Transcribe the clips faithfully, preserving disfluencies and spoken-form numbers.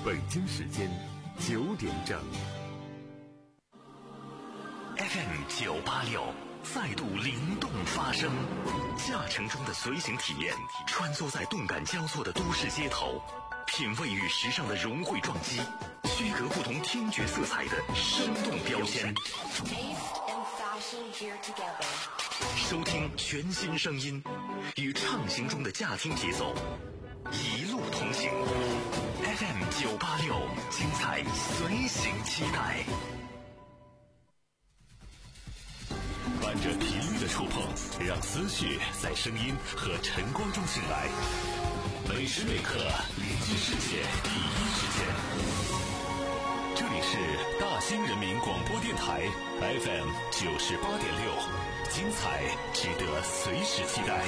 北京时间九点整。 F M 九八六再度灵动发声，驾乘中的随行体验，穿梭在动感交错的都市街头，品味与时尚的融汇撞击，区隔不同听觉色彩的生动标签。收听全新声音，与畅行中的驾听节奏，一路同行。F M 九八六，精彩随行期待。伴着频率的触碰，让思绪在声音和晨光中醒来。每时每刻连接世界第一时间。这里是大兴人民广播电台 F M 九十八点六，精彩值得随时期待。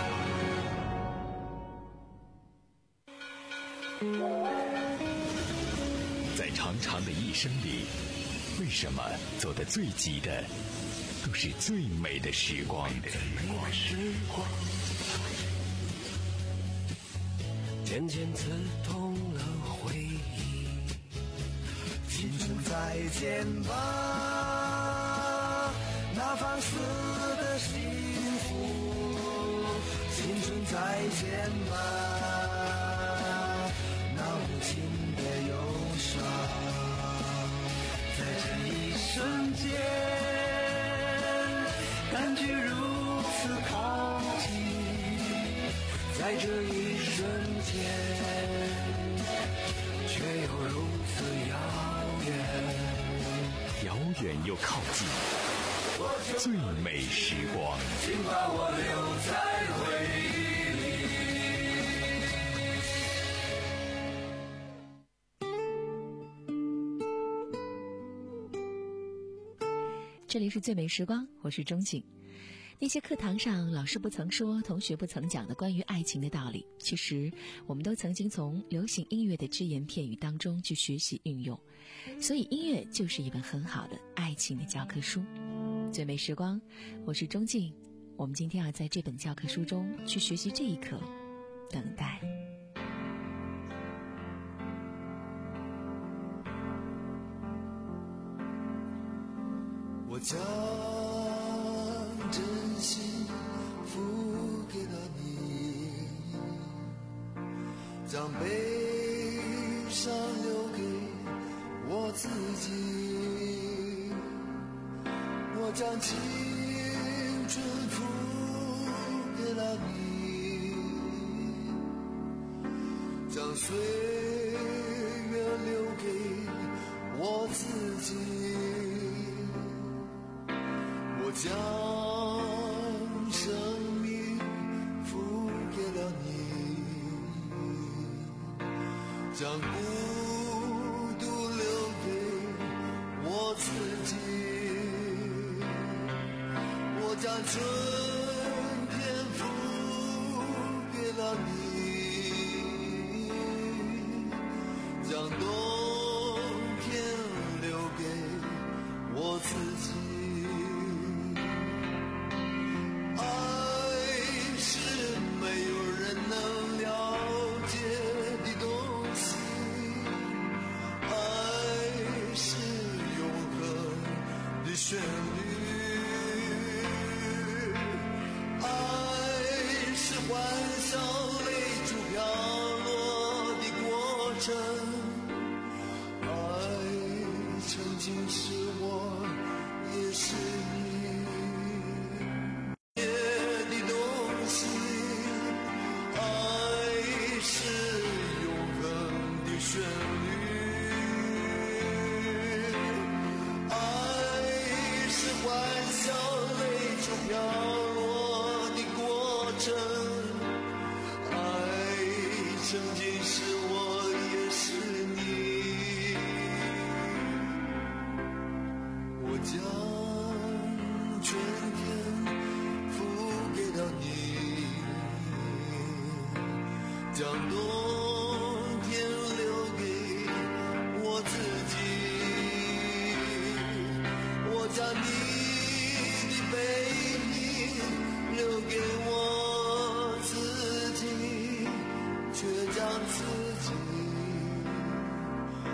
在长长的一生里，为什么走得最急的都是最美的时光？ 渐渐刺痛了回忆，青春再见吧，那放肆的幸福，青春再见吧，那无情的忧伤，在这一瞬间感觉如此靠近，在这一瞬间却又如此遥远， 遥远又靠近，最美时光， 请把我留在回忆里。 这里是最美时光，我是钟景。那些课堂上老师不曾说，同学不曾讲的关于爱情的道理，其实我们都曾经从流行音乐的只言片语当中去学习运用，所以音乐就是一本很好的爱情的教科书。最美时光，我是钟静，我们今天要在这本教科书中去学习这一课，等待。 我将真心付给了你，将悲伤留给我自己，我将青春付给了你，将岁月留给我自己，我将生命付给了你，将孤独留给我自己，我将春天付给了你，将冬天留给我自己。旋律，爱是欢笑泪珠飘落的过程，爱曾经是我，也是你别的东西，爱是永恒的旋律，欢笑泪珠飘落的过程，爱曾经是我，也是你，我将春天付给了你，将冬天留给我自己，我将你背影留给我自己，却将自己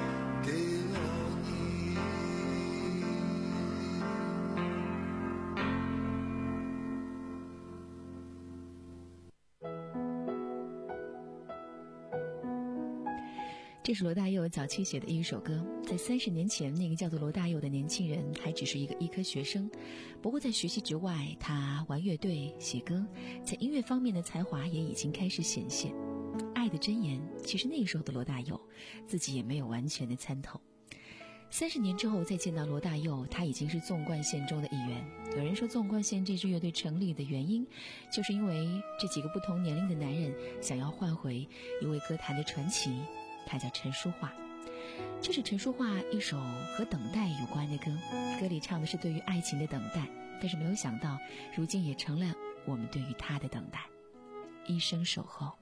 这是罗大佑早期写的一首歌，在三十年前，那个叫做罗大佑的年轻人还只是一个医科学生。不过在学习之外，他玩乐队、写歌，在音乐方面的才华也已经开始显现。爱的箴言，其实那时候的罗大佑自己也没有完全的参透。三十年之后再见到罗大佑，他已经是纵贯线中的一员。有人说纵贯线这支乐队成立的原因，就是因为这几个不同年龄的男人想要换回一位歌坛的传奇，他叫陈淑桦。这是陈淑桦一首和等待有关的歌，歌里唱的是对于爱情的等待，但是没有想到如今也成了我们对于他的等待，一生守候。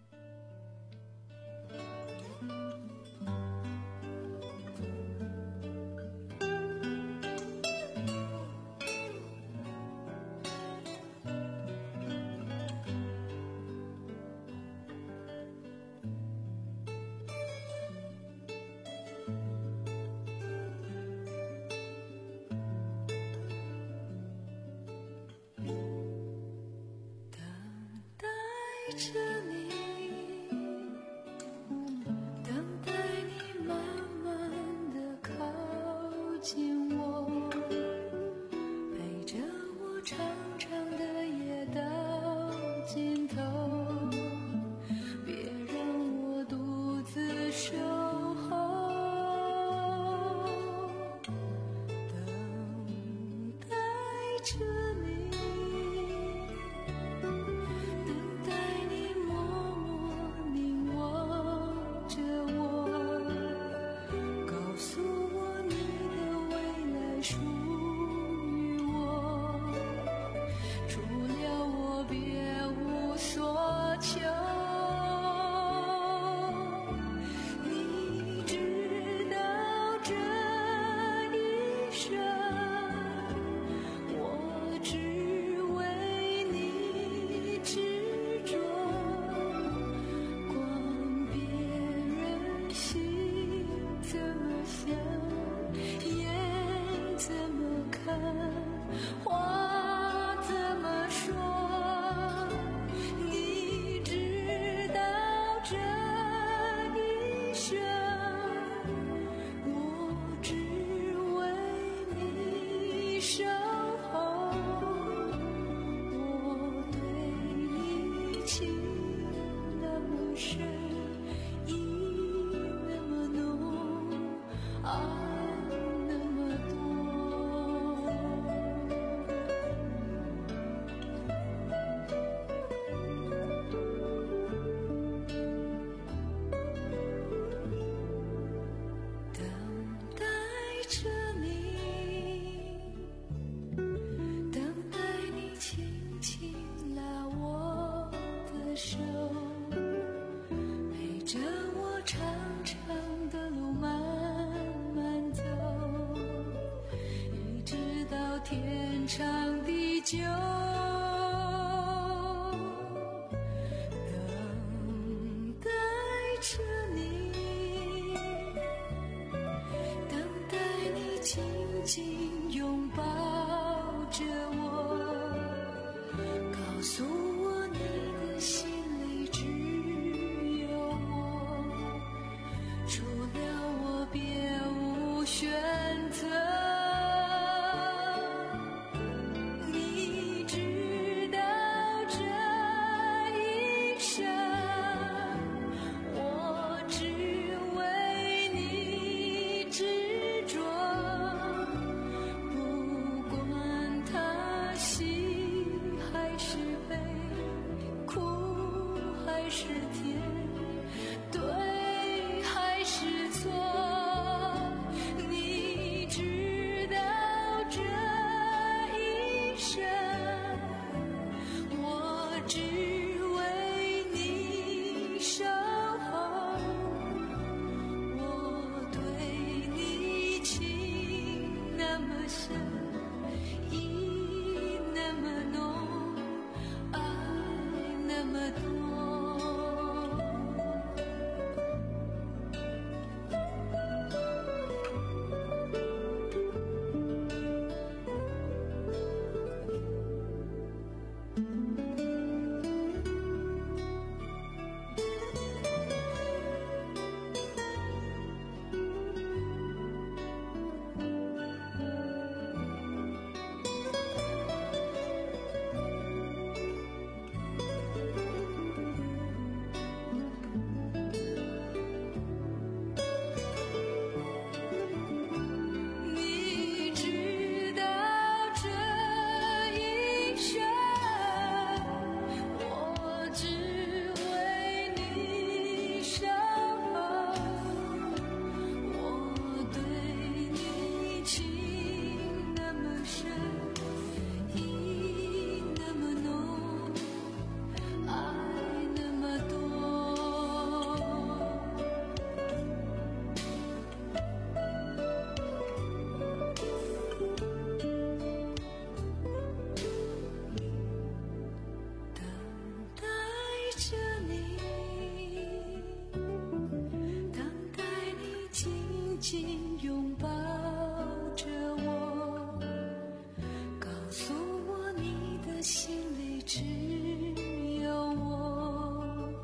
紧拥抱着我，告诉我你的心里只有我，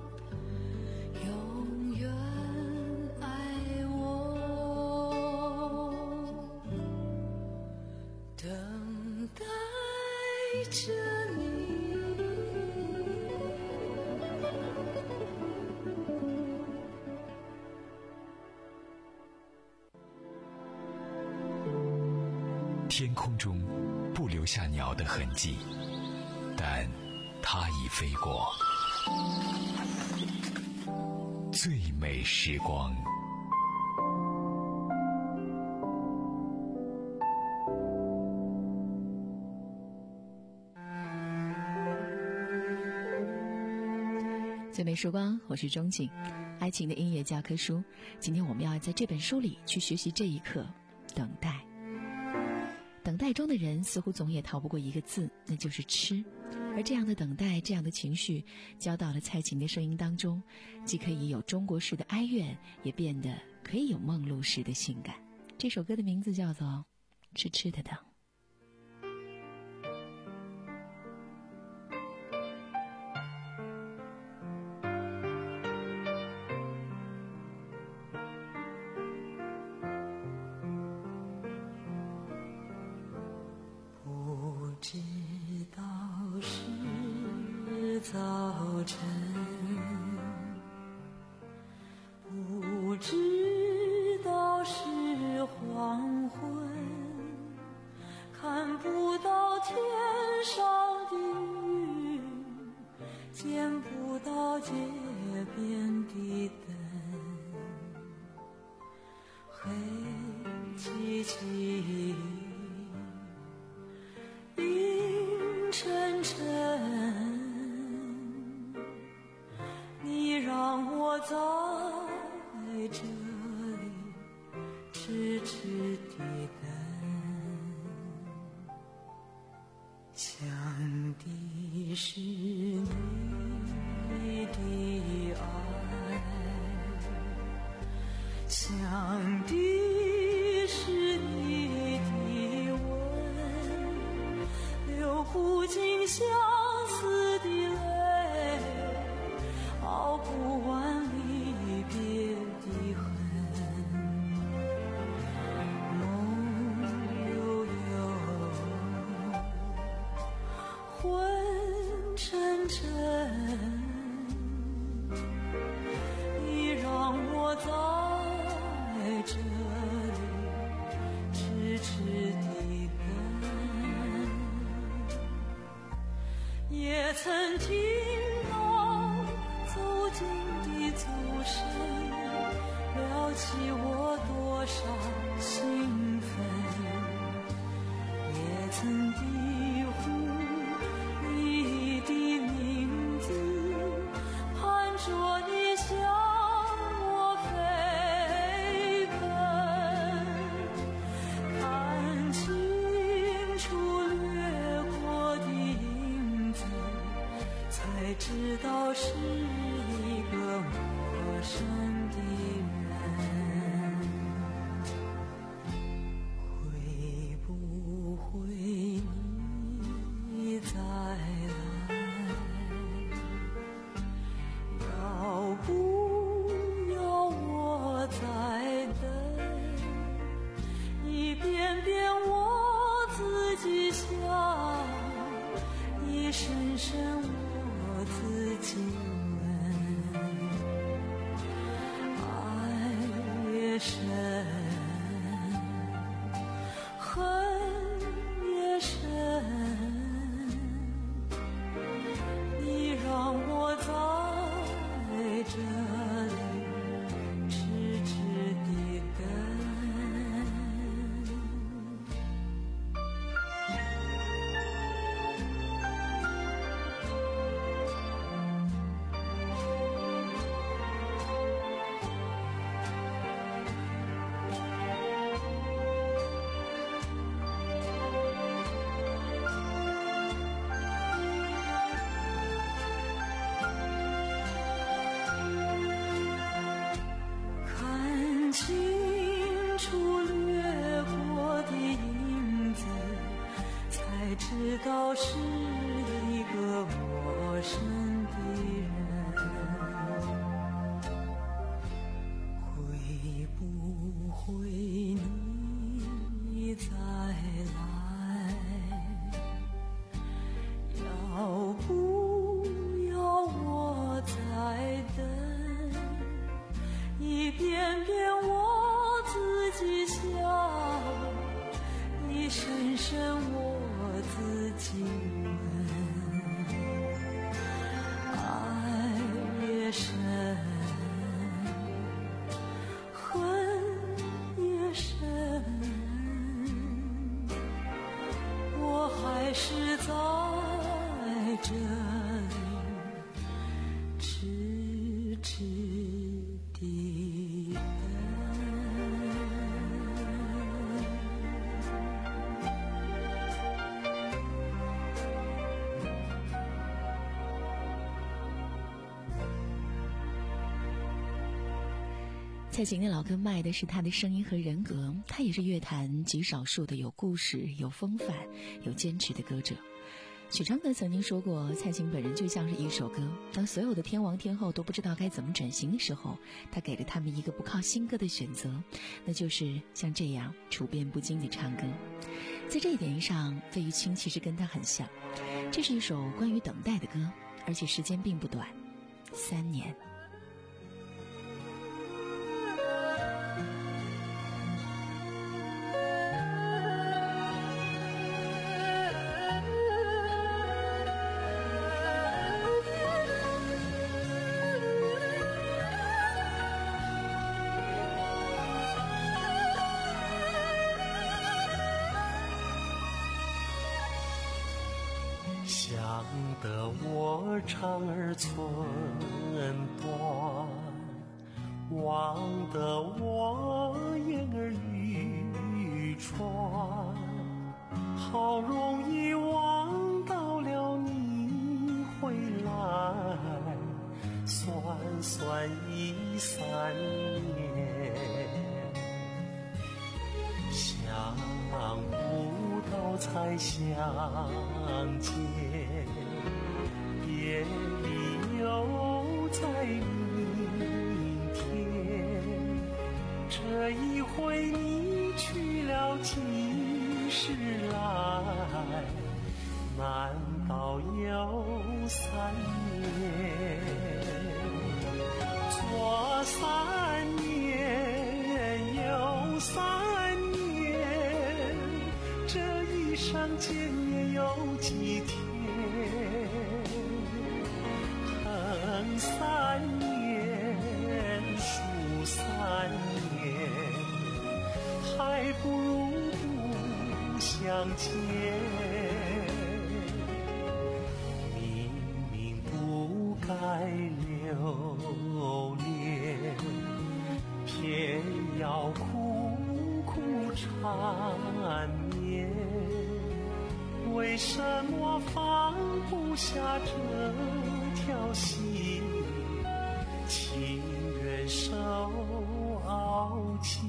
永远爱我，等待着你。 天空中不留下鸟的痕迹，但它已飞过。最美时光。 最美时光，我是钟景，爱情的音乐教科书。今天我们要在这本书里去学习这一课，等待。等待中的人似乎总也逃不过一个字，那就是吃。而这样的等待，这样的情绪交到了蔡琴的声音当中，既可以有中国式的哀怨，也变得可以有梦露式的性感。这首歌的名字叫做《痴痴的等》。 早晨，不知道是黄昏，看不到天上的云，见不到街边的灯，黑漆漆，阴沉沉。让我在这里痴痴地等，想的是你的爱，想的是你的吻，流不尽相思的泪，熬不完离别的恨，梦悠悠，昏沉沉，你让我在这里痴痴地等，也曾听走的走声，撩起我多少兴奋，也曾低呼你的名字，盼着你向我飞奔，看清楚掠过的影子，才知道是陌生的人，会不会你再来？要不要我再等？一遍遍我自己想，一声声我自己深，恨也深，你让我在这里痴痴地等。 我是一个陌生的人，会不会你再来？要不要我再等？一遍遍我自己想，一声声我自己问，爱越深，恨越深，我还是在这里痴痴地蔡琴的老歌卖的是她的声音和人格，她也是乐坛极少数的有故事、有风范、有坚持的歌者。许常德曾经说过，蔡琴本人就像是一首歌，当所有的天王天后都不知道该怎么转型的时候，他给了他们一个不靠新歌的选择，那就是像这样处变不惊的唱歌。在这一点上，费玉清其实跟他很像。这是一首关于等待的歌，而且时间并不短，三年。 想得我肠儿寸断，望得我眼儿欲穿，好容易望到了你回来，算算已三年，想不到才相见，别离又在明天，这一回你去了几时来？难道有三年？左三年，右三年，这一生见面有几天？恨三年，数三年，还不如不相见。明明不该留恋，偏要苦苦缠绵，为什么放不下这条心，情愿受熬煎。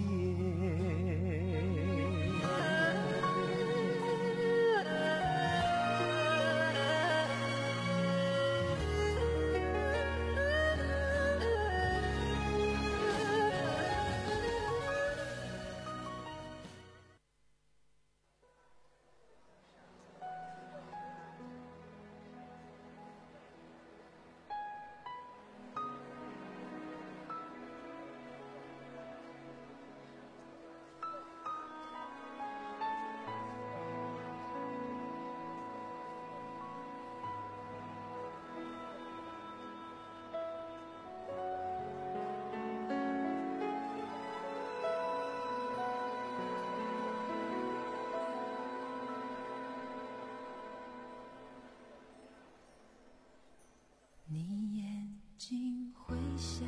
你眼睛会笑，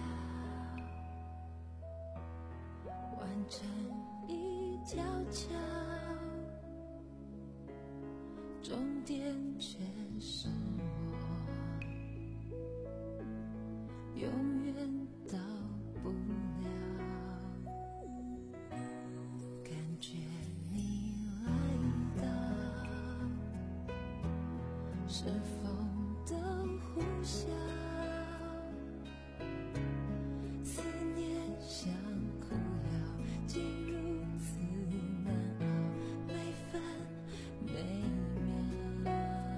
弯成一条桥，终点却是我，永远到不了。感觉你来到， 是风的呼啸，思念像苦药，竟如此难熬，每分每秒。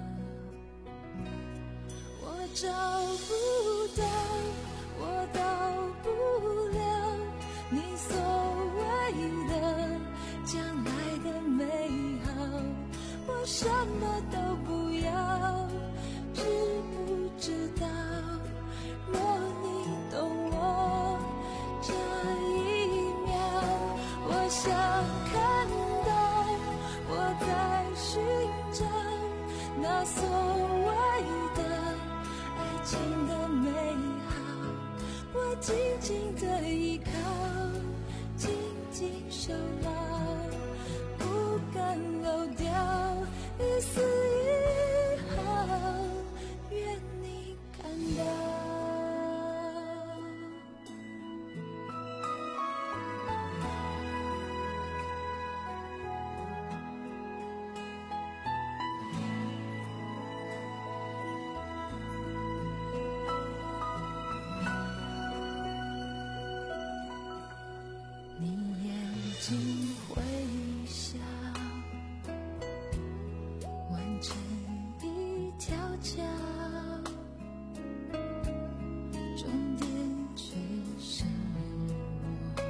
我找不到，我到不了你所谓的将来的美好，我什么都不要，知不知道？若你懂我这一秒，我想看到我在寻找那所谓的爱情的美好，我紧紧的依靠，紧紧守牢，不敢漏掉一丝一毫，愿你看到。你眼睛会笑，完成一条桥，终点却是我，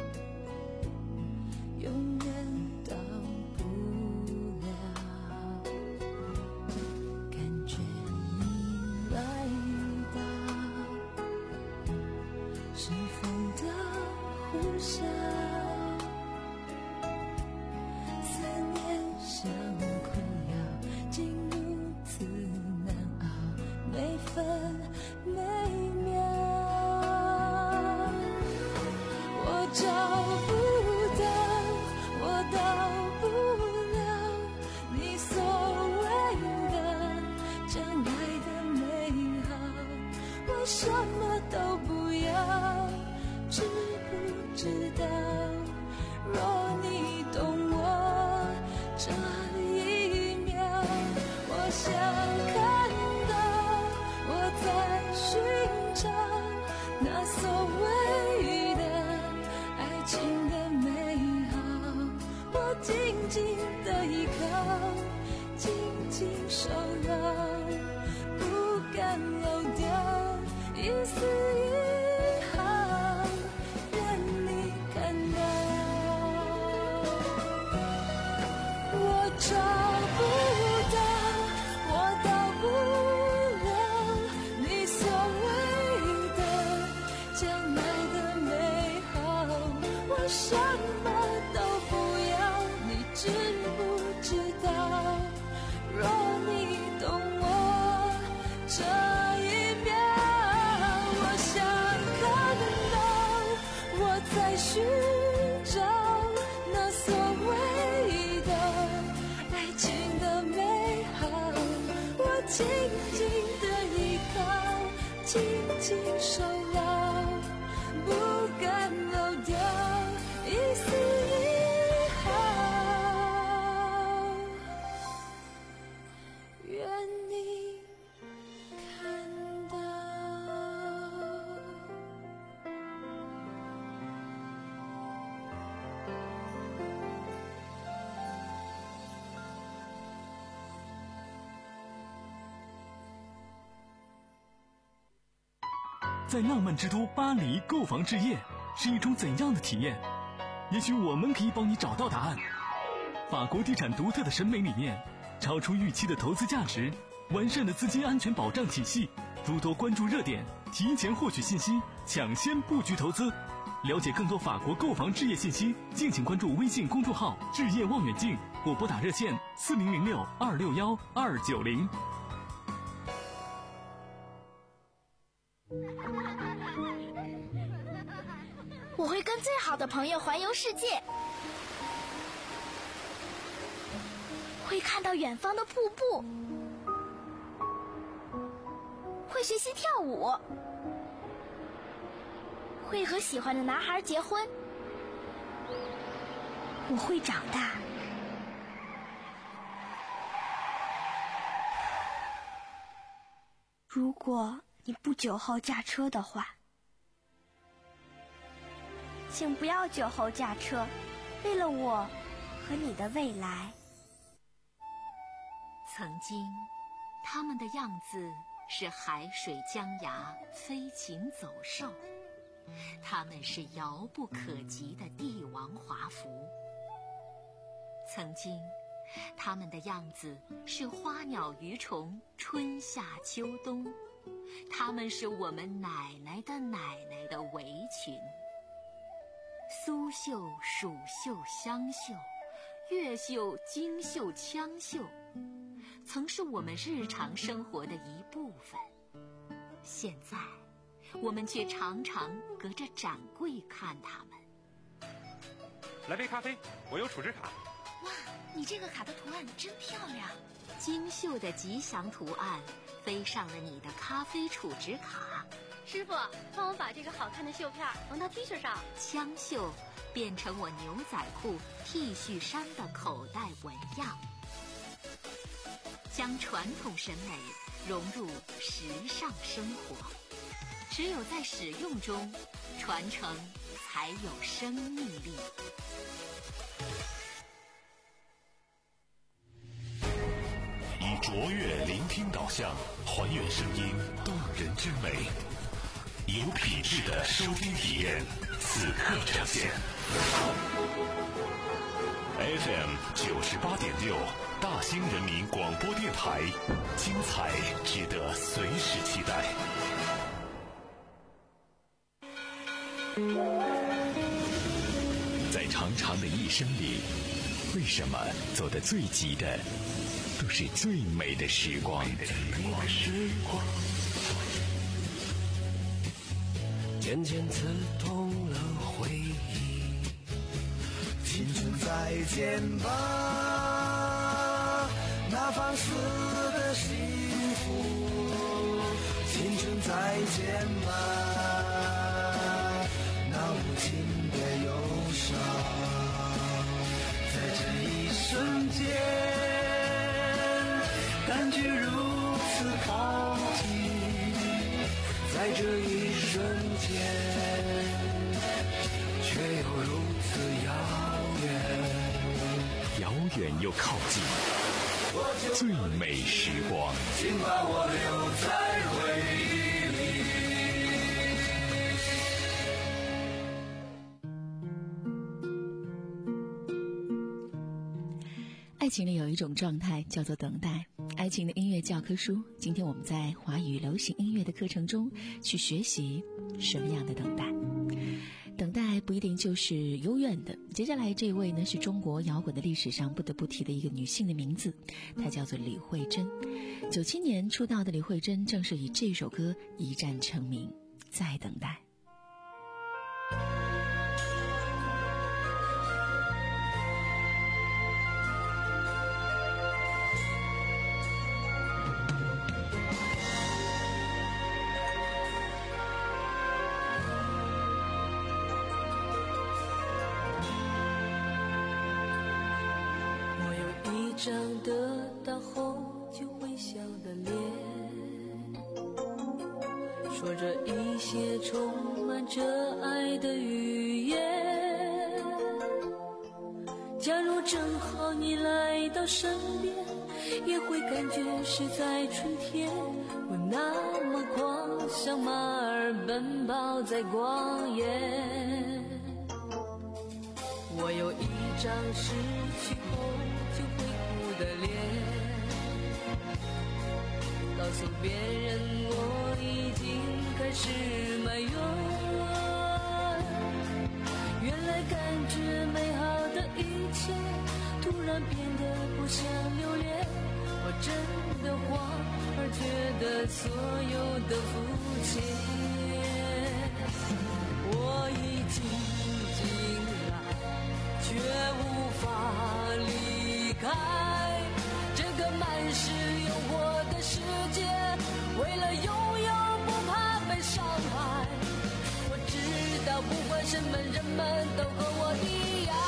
永远到不了。感觉你来到，是风的呼啸，思念像苦药，竟如此难熬，每分每秒。我找不到，我到不了你所谓的将来的美好，我什么都不要，知不知道？若你懂我这一秒，我想看到我在寻找那所谓的爱情的美好，我紧紧的依靠，紧紧守牢，不敢漏掉一丝一毫，愿你看到。我找不到，我到不了你所谓的将来的美好，我什么都不要，你知不知道？若你懂我这一秒，我想看到我在寻找那所谓的爱情的美好，我紧紧的依靠，紧紧守牢，不敢漏掉一丝一毫，愿你看到。 在浪漫之都巴黎购房置业是一种怎样的体验？也许我们可以帮你找到答案。法国地产独特的审美理念，超出预期的投资价值，完善的资金安全保障体系，诸多关注热点，提前获取信息，抢先布局投资。了解更多法国购房置业信息，敬请关注微信公众号“置业望远镜”或拨打热线四零零六二六幺二九零。 我会跟最好的朋友环游世界，会看到远方的瀑布，会学习跳舞，会和喜欢的男孩结婚。我会长大， 如果你不酒后驾车的话，请不要酒后驾车，为了我和你的未来。 曾经，他们的样子是海水江崖，飞禽走兽，他们是遥不可及的帝王华服。曾经，他们的样子是花鸟鱼虫，春夏秋冬，他们是我们奶奶的奶奶的围裙。苏绣、蜀绣、湘绣，越绣、京绣、羌绣，曾是我们日常生活的一部分。现在，我们却常常隔着展柜看他们。 来杯咖啡，我有储值卡。 哇，你这个卡的图案真漂亮！ 京绣的吉祥图案飞上了你的咖啡储值卡。 师傅，帮我把这个好看的绣片缝到 T 恤上。 羌绣变成我牛仔裤、T 恤衫的口袋纹样，将传统审美融入时尚生活。只有在使用中，传承才有生命力。 以卓越聆听导向，还原声音动人之美，有品质的收听体验，此刻呈现。F M 九十八点六，大兴人民广播电台，精彩值得随时期待。 在长长的一生里，为什么走得最急的都是最美的时光？ 渐渐刺痛了回忆，青春再见吧，那放肆的幸福，青春再见吧，那无情的忧伤，在这一瞬间感觉如此靠近，在这一瞬间却又如此遥远， 遥远又靠近，最美时光， 请把我留在回忆里。 爱情里有一种状态叫做等待，爱情的音乐教科书。今天我们在华语流行音乐的课程中去学习什么样的等待。等待不一定就是永远的。接下来这位呢，是中国摇滚的历史上不得不提的一个女性的名字，她叫做李慧珍。九七年出道的李慧珍正是以这首歌一战成名，在等待。 张得到后就会笑的脸，说着一些充满着爱的语言。假如正好你来到身边，也会感觉是在春天。我那么狂，像马儿奔跑在旷野。我有一张失去后就会的脸，告诉别人我已经开始埋怨。原来感觉美好的一切突然变得不想留恋，我真的慌，而觉得所有的肤浅。我已经进来，却无法离开这个满是诱惑的世界，为了拥有不怕被伤害。我知道不管什么人们都和我一样，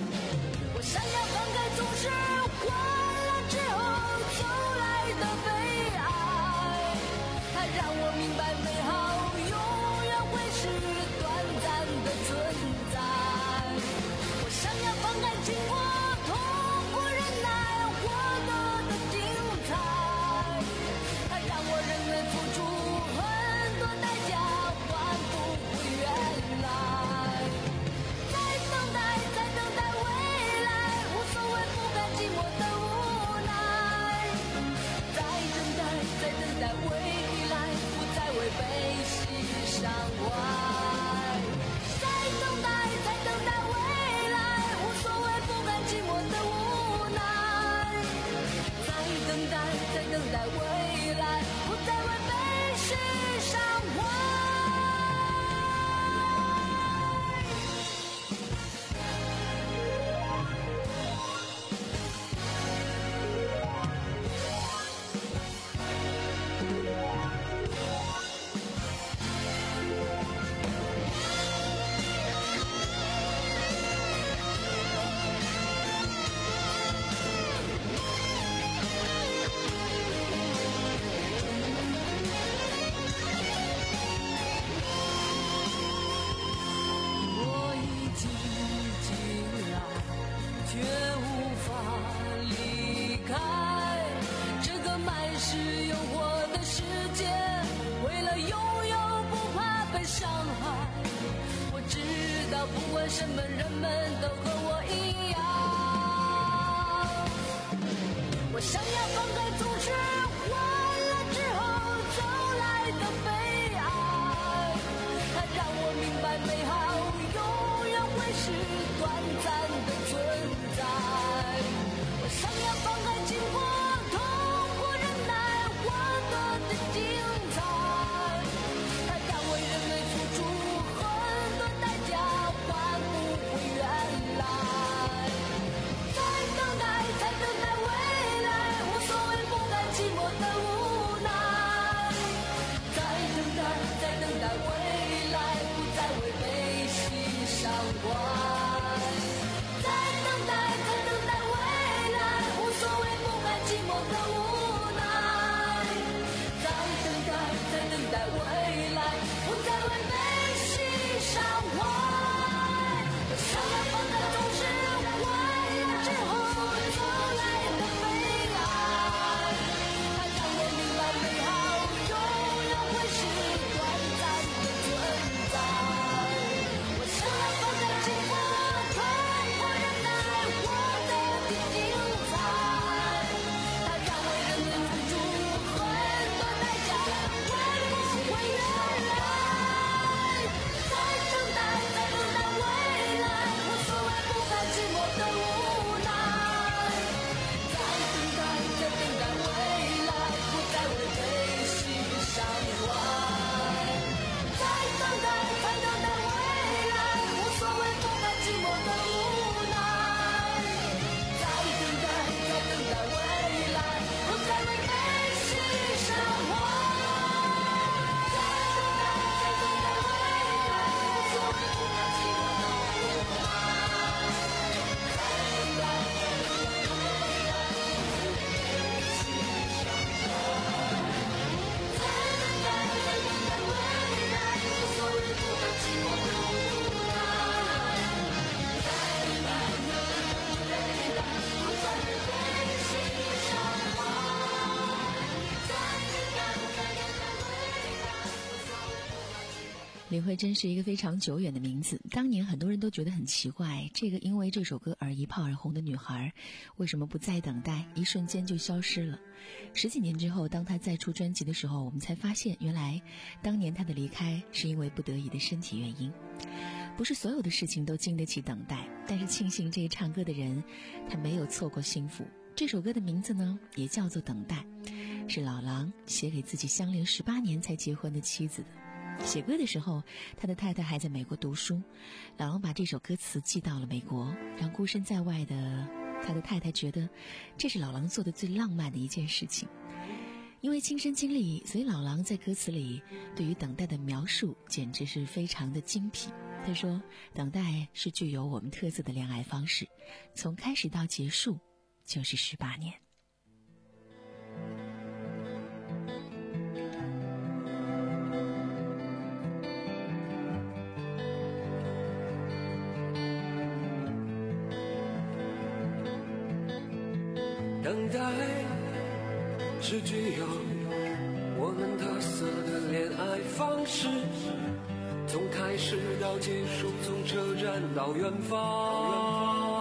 我想要放开总是混乱之后走来的飞不管什么人们都和我一样。我想要放开总是完了之后走来的悲哀，它让我明白美好永远会是短暂的存在。我想要放开经过痛苦忍耐换得的精彩，它让为人类付出很多代价换不回原来。在等待在等待未来，无所谓不甘寂寞的无奈。在等待在等待未来，不再为悲喜伤怀。在等待在等待未来，无所谓不甘寂寞的无奈。在等待在等待未来，不再为悲喜伤怀。我想要放开总是完了之后走来的悲哀，它让我明白美好永远会是短暂的存在。我想要放开经过痛苦忍耐获得的精彩，它让为人类付出很多代价换不回原来。在等待在等待未来，无所谓不甘寂寞的无奈。在等待在等待未来，不再为悲喜伤怀。在等待在等待未来，无所谓不甘寂寞的无奈。在等待在等待未来，不再为悲喜伤怀。在等待在等待未来，无所谓不甘寂寞的无奈。在等待在等待未来，不再为悲喜伤怀。在等待在等待未来，无所谓不甘寂寞的无奈。在等待在等待未来，不再为悲喜伤怀。在等待在等待未来，无所谓不甘寂寞。 李慧珍是一个非常久远的名字，当年很多人都觉得很奇怪，这个因为这首歌而一炮而红的女孩，为什么不再等待，一瞬间就消失了？十几年之后，当她再出专辑的时候，我们才发现，原来当年她的离开是因为不得已的身体原因。不是所有的事情都经得起等待，但是庆幸这个唱歌的人，他没有错过幸福。这首歌的名字呢，也叫做《等待》，是老狼写给自己相恋十八年才结婚的妻子的。写歌的时候，他的太太还在美国读书，老狼把这首歌词寄到了美国，让孤身在外的他的太太觉得这是老狼做的最浪漫的一件事情。因为亲身经历，所以老狼在歌词里对于等待的描述简直是非常的精辟。他说，等待是具有我们特色的恋爱方式，从开始到结束就是十八年。 等待是具有我们特色的恋爱方式，从开始到结束，从车站到远方。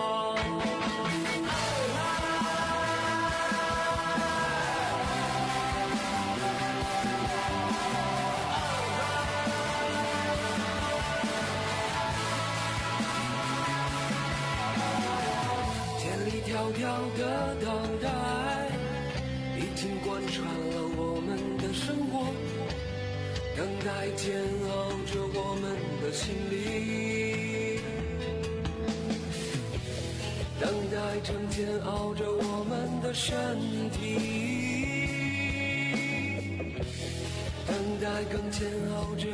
千里迢迢的等待，已经贯穿了我们的生活。等待煎熬着我们的心灵，等待正煎熬着我们的身体，等待更煎熬着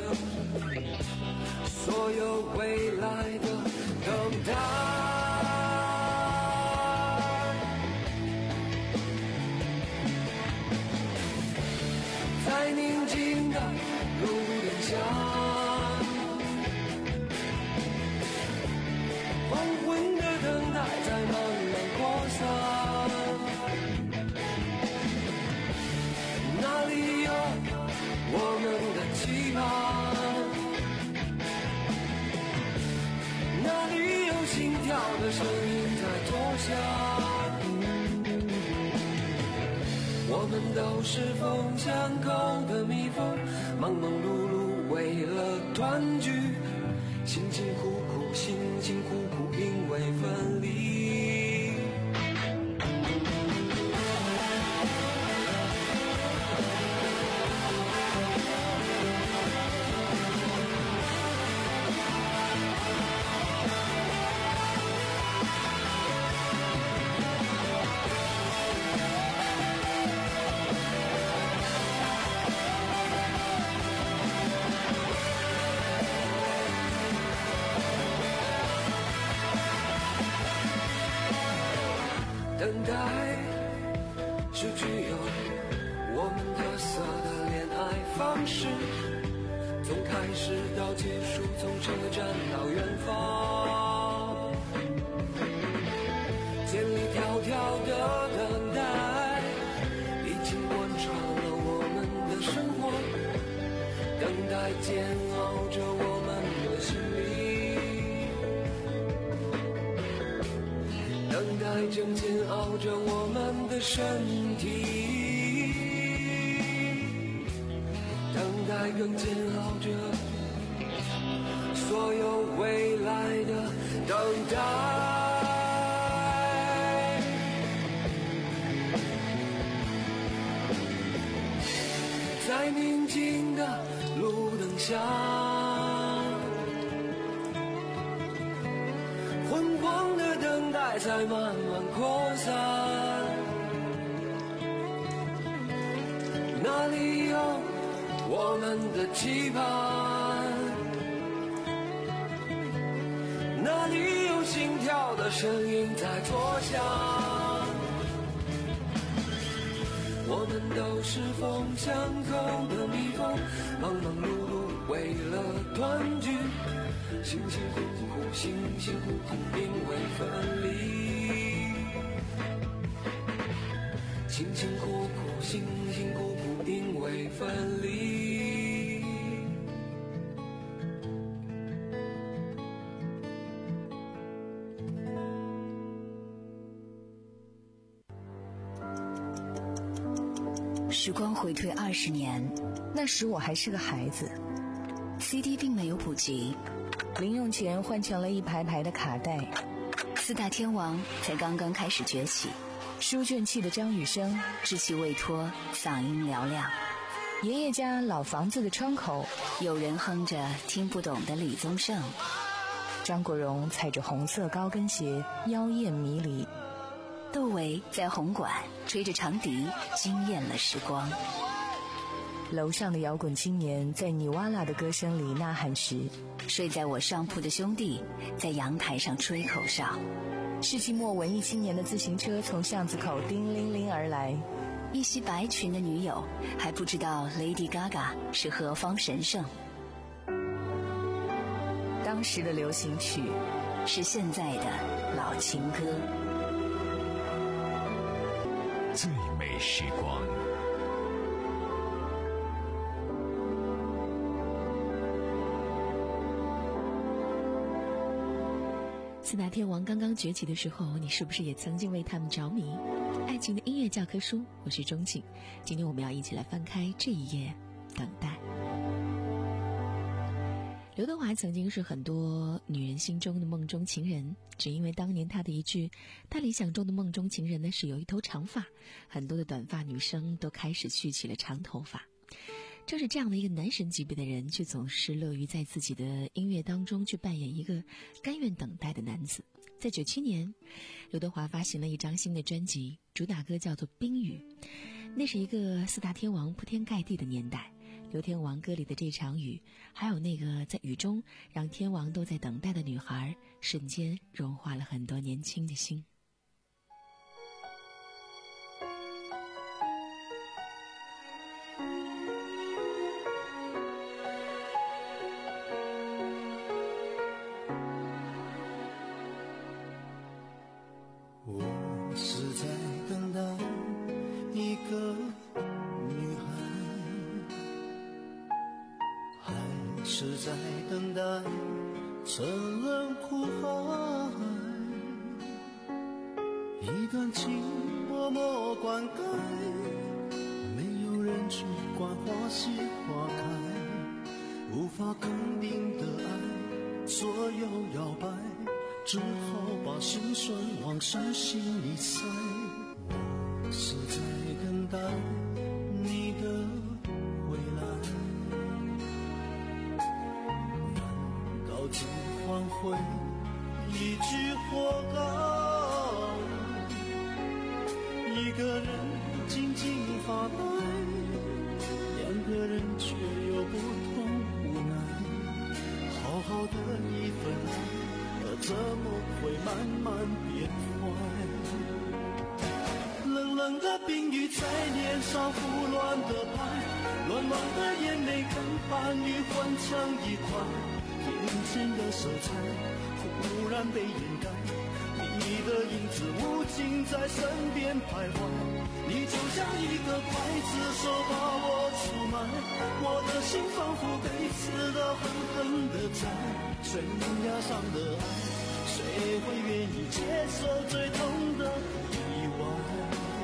所有未来的等待。在宁静的路灯下，黄昏的等待在慢慢扩散，哪里有我们的期盼？ 的声音在作响。我们都是风箱口的蜜蜂，忙忙碌碌为了团聚，辛辛苦苦辛辛苦苦因为分离。等待是具有我们特色的恋爱方式，从开始到结束，从车站到远方，千里迢迢的等待已经贯穿了我们的生活，等待煎熬着我们的心灵，等待正煎熬着我们的身体，等待更煎熬着所有未来的等待。在宁静的路灯下，昏黄的等待在慢慢扩散，那里有我们的期盼，那里有心跳的声音在作响。我们都是风箱口的蜜蜂，忙忙碌碌为了团聚，辛辛苦苦辛辛苦苦因为分离，辛辛苦苦辛辛苦苦因为分离。 时光回退二十年， 那时我还是个孩子， C D 并没有普及， 零用钱换成了一排排的卡带， 四大天王才刚刚开始崛起， 书卷气的张雨生稚气未脱，嗓音嘹亮， 爷爷家老房子的窗口有人哼着听不懂的李宗盛， 张国荣踩着红色高跟鞋妖艳迷离， 窦唯在红馆吹着长笛惊艳了时光， 楼上的摇滚青年在尼瓦拉的歌声里呐喊时， 睡在我上铺的兄弟在阳台上吹口哨， 世纪末文艺青年的自行车从巷子口叮铃铃而来， 一袭白裙的女友还不知道 Lady Gaga 是何方神圣， 当时的流行曲是现在的老情歌， 最美时光。 四大天王刚刚崛起的时候，你是不是也曾经为他们着迷？爱情的音乐教科书，我是钟庆。今天我们要一起来翻开这一页，等待。刘德华曾经是很多女人心中的梦中情人，只因为当年他的一句他理想中的梦中情人呢是有一头长发，很多的短发女生都开始蓄起了长头发。正是这样的一个男神级别的人，却总是乐于在自己的音乐当中去扮演一个甘愿等待的男子。在九七年，刘德华发行了一张新的专辑，主打歌叫做《冰雨》。那是一个四大天王铺天盖地的年代，刘天王歌里的这场雨，还有那个在雨中让天王都在等待的女孩，瞬间融化了很多年轻的心。 是在等待沉沦苦海， 一段情默默灌溉，没有人去管花谢花开，无法肯定的爱左右摇摆，只好把心酸往深心里塞。我是在等待你的回来，难道只换回一句活该？一个人静静发呆，两个人却有不同无奈。好好的一份爱，怎么会慢慢变坏？冷冷的冰雨在脸上胡乱的拍，乱乱的眼泪跟寒雨混成一块，眼前的色彩忽然被掩盖，你的影子无尽在身边徘徊，你就像一个刽子手把我出卖，我的心仿佛被刺得狠狠的在悬崖上的爱，谁会愿意接受最痛的意外？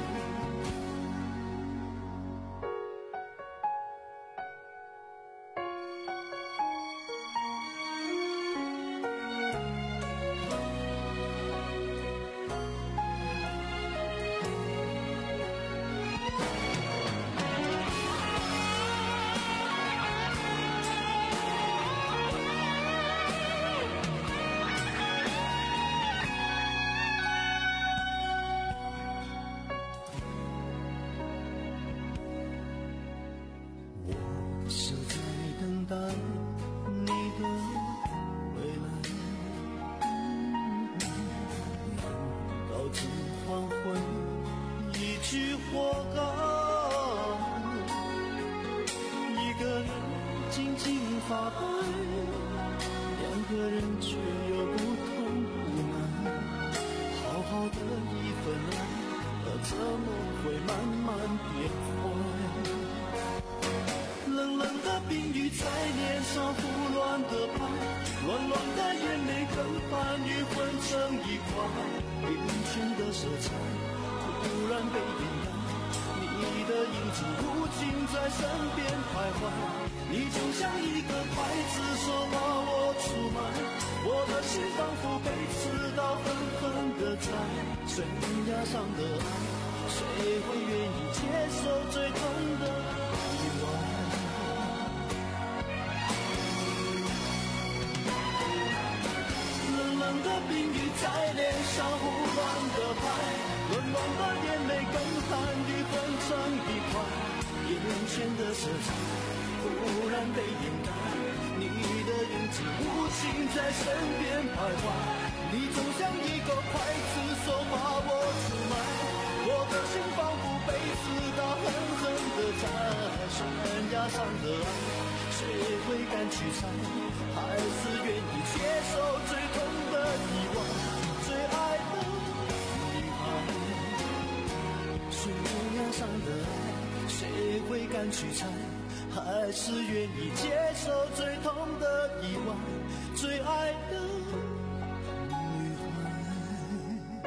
还是愿意接受最痛的意外，最爱的女孩。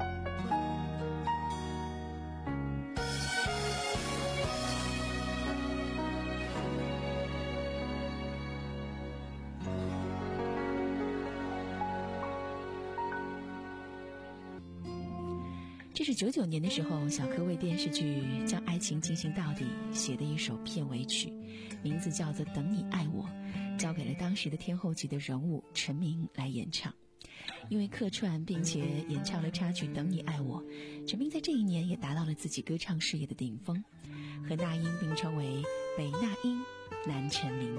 这是九九年的时候，小柯为电视剧《将爱情进行到底》写的一首片尾曲，名字叫做《等你爱我》，交给了当时的天后级的人物陈明来演唱。因为客串并且演唱了插曲《等你爱我》，陈明在这一年也达到了自己歌唱事业的顶峰，和那英并称为北那英南陈明。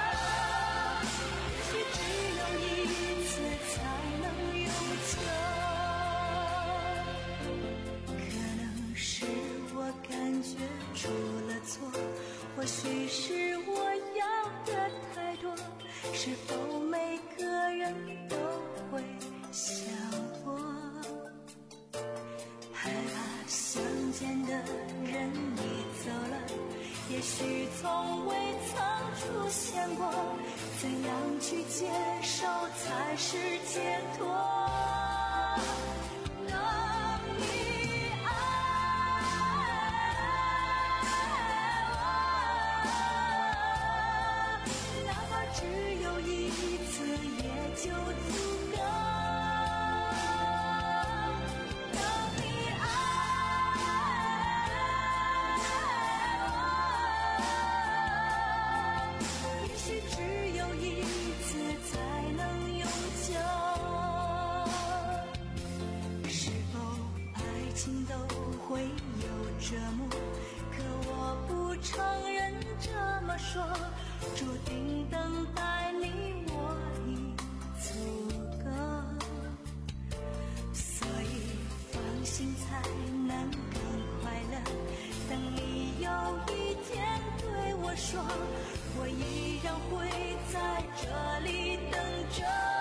只有一次才能永久。 或许是我要的太多，是否每个人都会想我？害怕相见的人你走了，也许从未曾出现过，怎样去接受才是解脱？说注定等待你我已足够，所以放心才能更快乐。等你有一天对我说，我依然会在这里等着。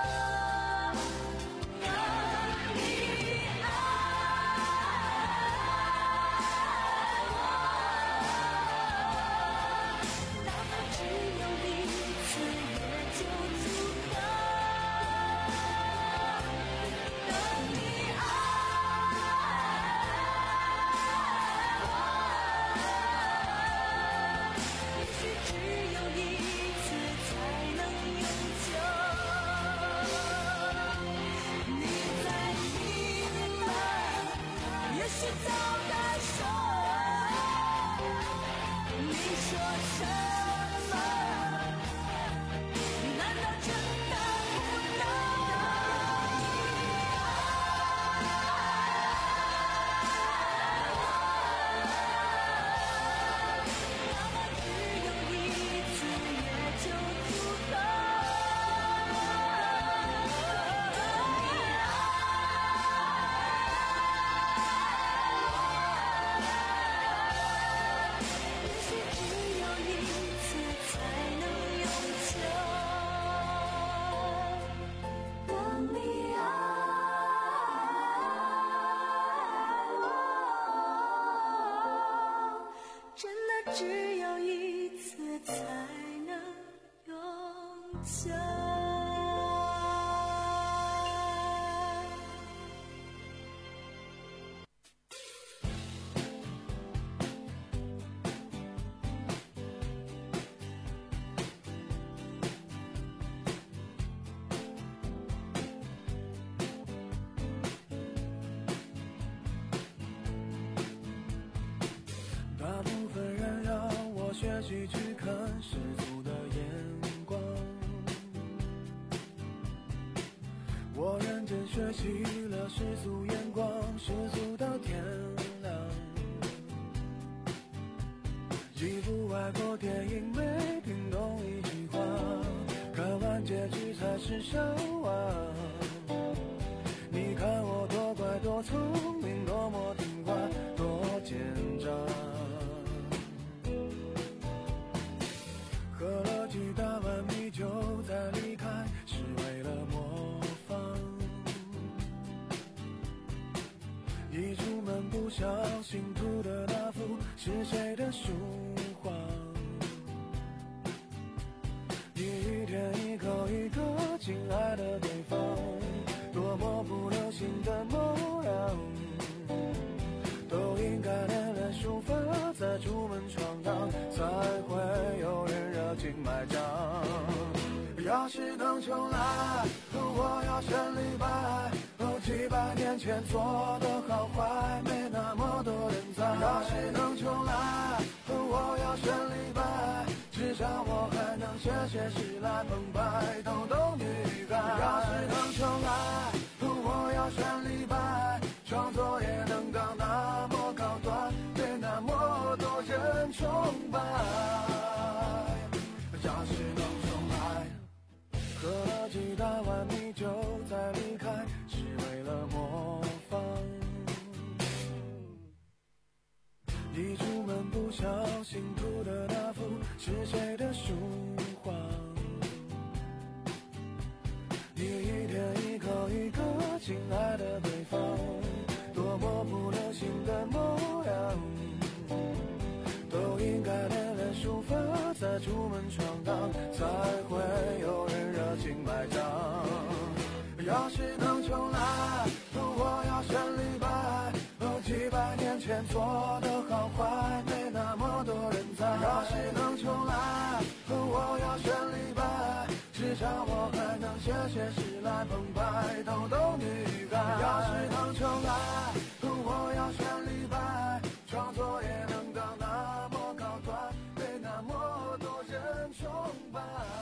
只有一次才能永久。 大部分人要我学习去看世俗的眼光，我认真学习了世俗眼光，世俗到天亮。一部外国电影没听懂一句话，看完结局才是笑话。你看我多乖多聪明，多么听话，多奸诈。喝了几大碗米酒再离开，是为了模仿。一出门不小心涂的那幅是谁的书画？你一天一口一个亲爱的对方，多么不流行的模样，都应该练练书法，再出门闯荡，才会有人热情买账。要是能重来，我要选李白。哦，几百年前做的好坏，没那么多人在。要是能重来，我要选李白，至少我还能写写诗来澎湃逗逗女孩。要是能重来，我要选李白，创作也能到那么高端，被那么多人崇拜。要是能重来，喝了几大碗米酒再离开，是为了模仿。一出门不小心涂的那幅是谁的书画？你一天一口一个亲爱的对方，多么不流行的模样，都应该练练书法，再出门闯荡，才会有人热情买账。要是能重来，我要选李白。哦，几百年前做的好坏，没那么多人在。要是能重来，我要选李白。至少我还能写写诗来澎湃，逗逗女孩。要是能重来，我要选李白。创作也能到那么高端，被那么多人崇拜。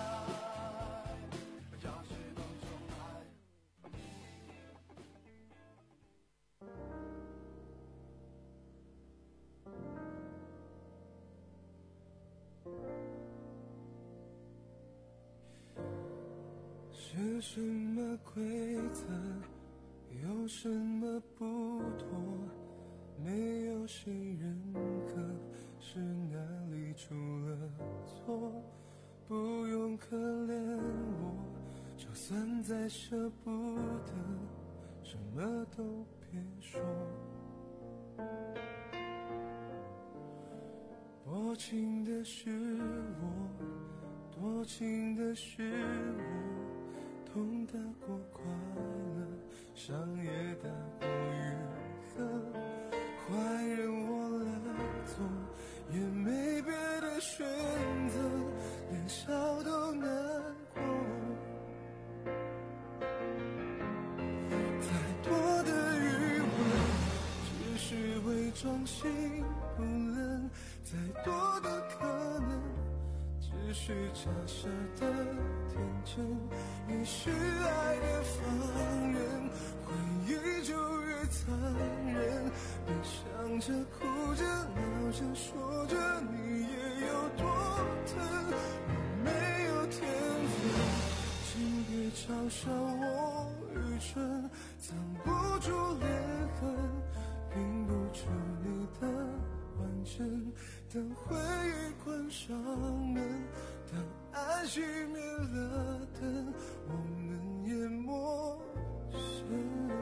要是能重来。是什么规则？有什么不妥？没有谁认可，是哪里出了错？不用可怜我，就算再舍不得，什么都别说。多情的是我，多情的是我，痛大过快乐，伤也大过愈合。坏人我来做，也没别的选择，连笑都难过。再多的余温，只是伪装心不冷；再多的可能，只是假设的天真。越是爱的放任，回忆就越残忍。别想着哭着闹着说着你也有多疼，我没有天分，请别嘲笑我愚蠢，藏不住裂痕，拼不出你的完整。当回忆关上门，当爱熄灭了灯，我们也陌生。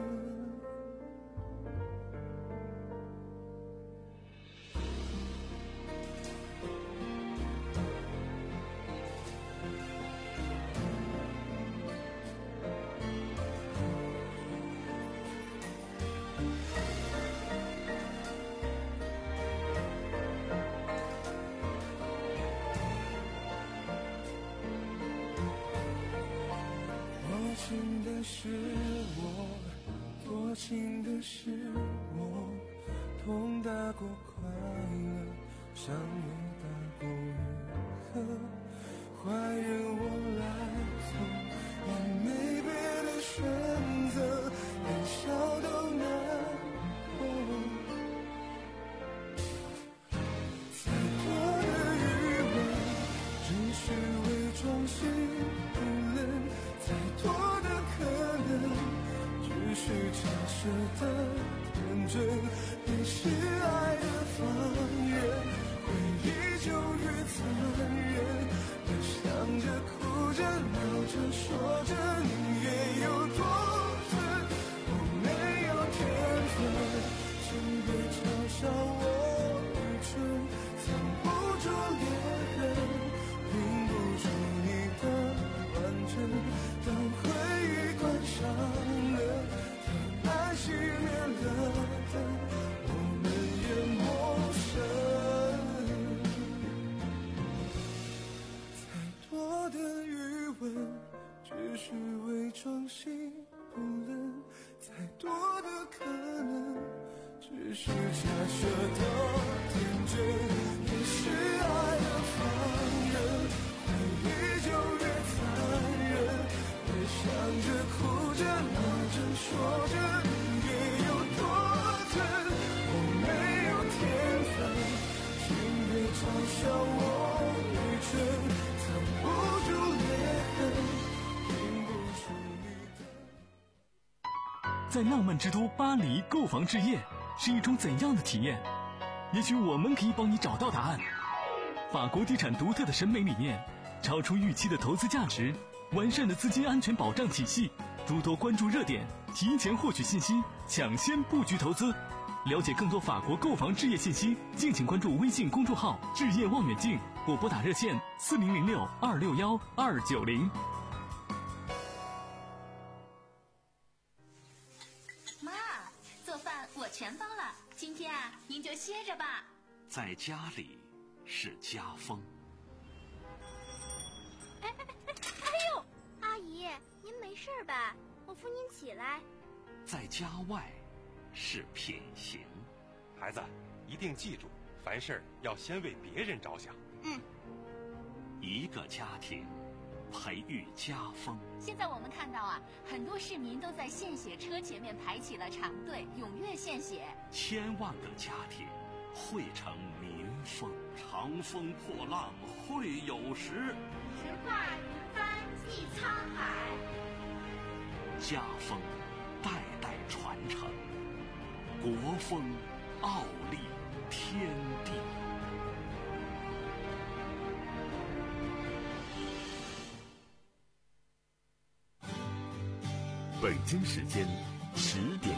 多情的是我，多情的是我，痛大过快乐，伤也大过愈合。坏人我来做，也没别的选择，连笑都难过。再多的余温，只是伪装心不冷；再多的可能，只是假设的天真。越是爱的放任，回忆就越残忍。别想着哭着闹着说着你也有多疼，我没有天分，请别嘲笑我愚蠢，藏不住裂痕，拼不出你的完整。当回忆关上了，当爱熄灭了灯，我们也陌生。再多的余温，只是伪装心不冷；再多的可能，只是假设的天真。越是爱的放任，回忆就越残忍。别想着哭着闹着说着你也有多疼，我没有天分，请别嘲笑我愚蠢，藏不住裂痕，拼不出你的。 在浪漫之都巴黎购房置业是一种怎样的体验？ 也许我们可以帮你找到答案。法国地产独特的审美理念，超出预期的投资价值，完善的资金安全保障体系，诸多关注热点，提前获取信息，抢先布局投资。了解更多法国购房置业信息，敬请关注微信公众号“置业望远镜”或拨打热线四零零六二六幺二九零。 妈，做饭我全包了，今天啊，您就歇着吧。 在家里是家风。 哎哎哎哎呦，阿姨，您没事吧？我扶您起来。 在家外是品行。 孩子，一定记住，凡事要先为别人着想。 嗯。 一个家庭培育家风。 现在我们看到啊，很多市民都在献血车前面排起了长队，踊跃献血。 千万个家庭汇成民风。长风破浪会有时， 直挂云帆济沧海。 家风代代传承，国风傲立天地。 北京时间十点